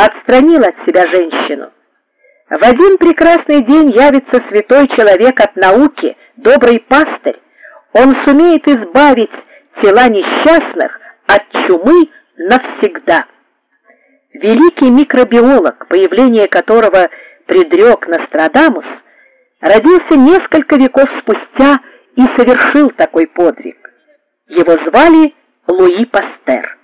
отстранил от себя женщину. В один прекрасный день явится святой человек от науки, добрый пастырь. Он сумеет избавить тела несчастных от чумы навсегда. Великий микробиолог, появление которого предрек Нострадамус, родился несколько веков спустя и совершил такой подвиг. Его звали Луи Пастер.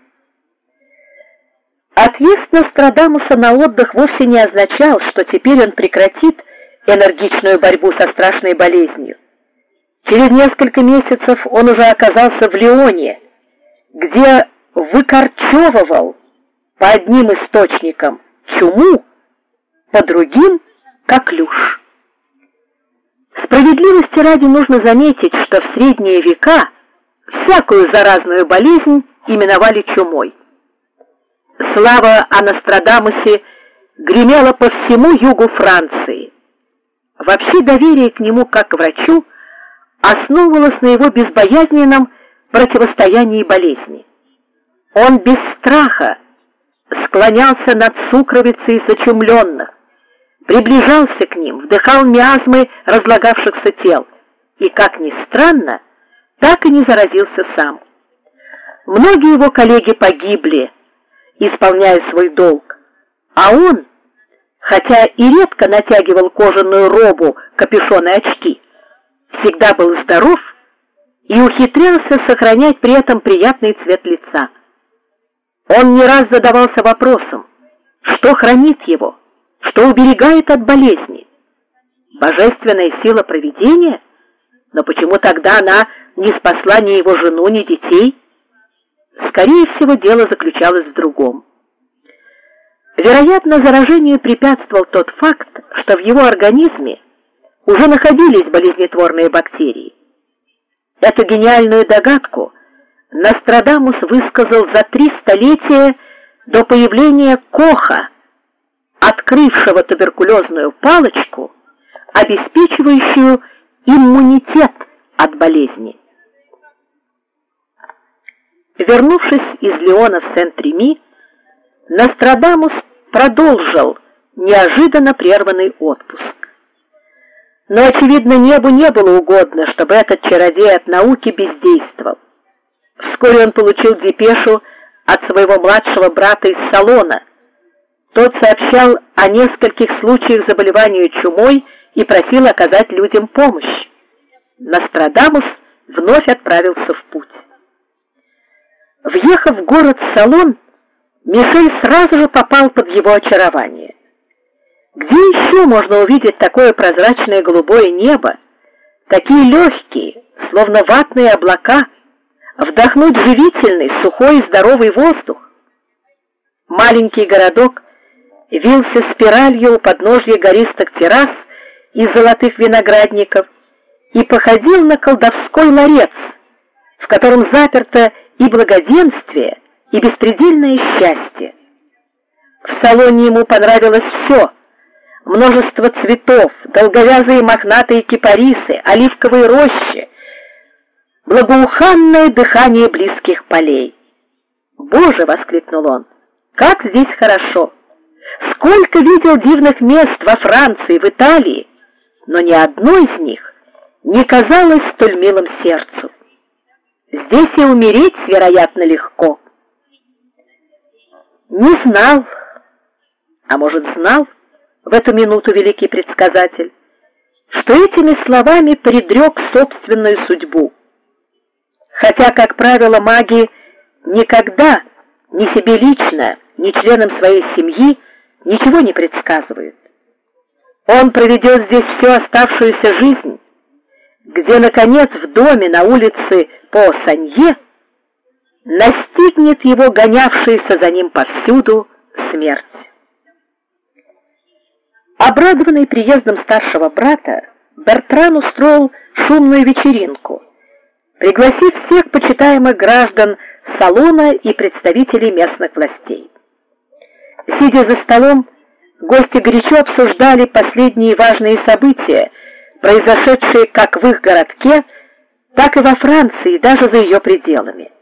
Отъезд Нострадамуса на отдых вовсе не означал, что теперь он прекратит энергичную борьбу со страшной болезнью. Через несколько месяцев он уже оказался в Лионе, где выкорчевывал по одним источникам чуму, по другим – коклюш. Справедливости ради нужно заметить, что в средние века всякую заразную болезнь именовали чумой. Слава о Нострадамусе гремела по всему югу Франции. Вообще доверие к нему как к врачу основывалось на его безбоязненном противостоянии болезни. Он без страха склонялся над сукровицей зачумленных, приближался к ним, вдыхал миазмы разлагавшихся тел и, как ни странно, так и не заразился сам. Многие его коллеги погибли, исполняя свой долг, а он, хотя и редко натягивал кожаную робу, капюшон и очки, всегда был здоров и ухитрялся сохранять при этом приятный цвет лица. Он не раз задавался вопросом, что хранит его, что уберегает от болезни. Божественная сила провидения? Но почему тогда она не спасла ни его жену, ни детей? Скорее всего, дело заключалось в другом. Вероятно, заражению препятствовал тот факт, что в его организме уже находились болезнетворные бактерии. Эту гениальную догадку Нострадамус высказал за 3 столетия до появления Коха, открывшего туберкулезную палочку, обеспечивающую иммунитет от болезни. Вернувшись из Лиона в Сент-Реми, Нострадамус продолжил неожиданно прерванный отпуск. Но, очевидно, небу не было угодно, чтобы этот чародей от науки бездействовал. Вскоре он получил депешу от своего младшего брата из Салона. Тот сообщал о нескольких случаях заболевания чумой и просил оказать людям помощь. Нострадамус вновь отправился в путь. Въехав в город Салон, Мишель сразу же попал под его очарование. Где еще можно увидеть такое прозрачное голубое небо, такие легкие, словно ватные облака, вдохнуть живительный, сухой и здоровый воздух? Маленький городок вился спиралью у подножья гористых террас из золотых виноградников и походил на колдовской ларец, в котором заперто и благоденствие, и беспредельное счастье. В Салоне ему понравилось все: множество цветов, долговязые мохнатые кипарисы, оливковые рощи, благоуханное дыхание близких полей. «Боже!» — воскликнул он. «Как здесь хорошо! Сколько видел дивных мест во Франции, в Италии, но ни одно из них не казалось столь милым сердцу. Здесь и умереть, вероятно, легко». Не знал, а может, знал в эту минуту великий предсказатель, что этими словами предрек собственную судьбу. Хотя, как правило, маги никогда ни себе лично, ни членам своей семьи ничего не предсказывают. Он проведет здесь всю оставшуюся жизнь, где, наконец, в доме на улице По-Санье настигнет его гонявшаяся за ним повсюду смерть. Обрадованный приездом старшего брата, Бертран устроил шумную вечеринку, пригласив всех почитаемых граждан Салона и представителей местных властей. Сидя за столом, гости горячо обсуждали последние важные события, произошедшие как в их городке, так и во Франции, даже за ее пределами.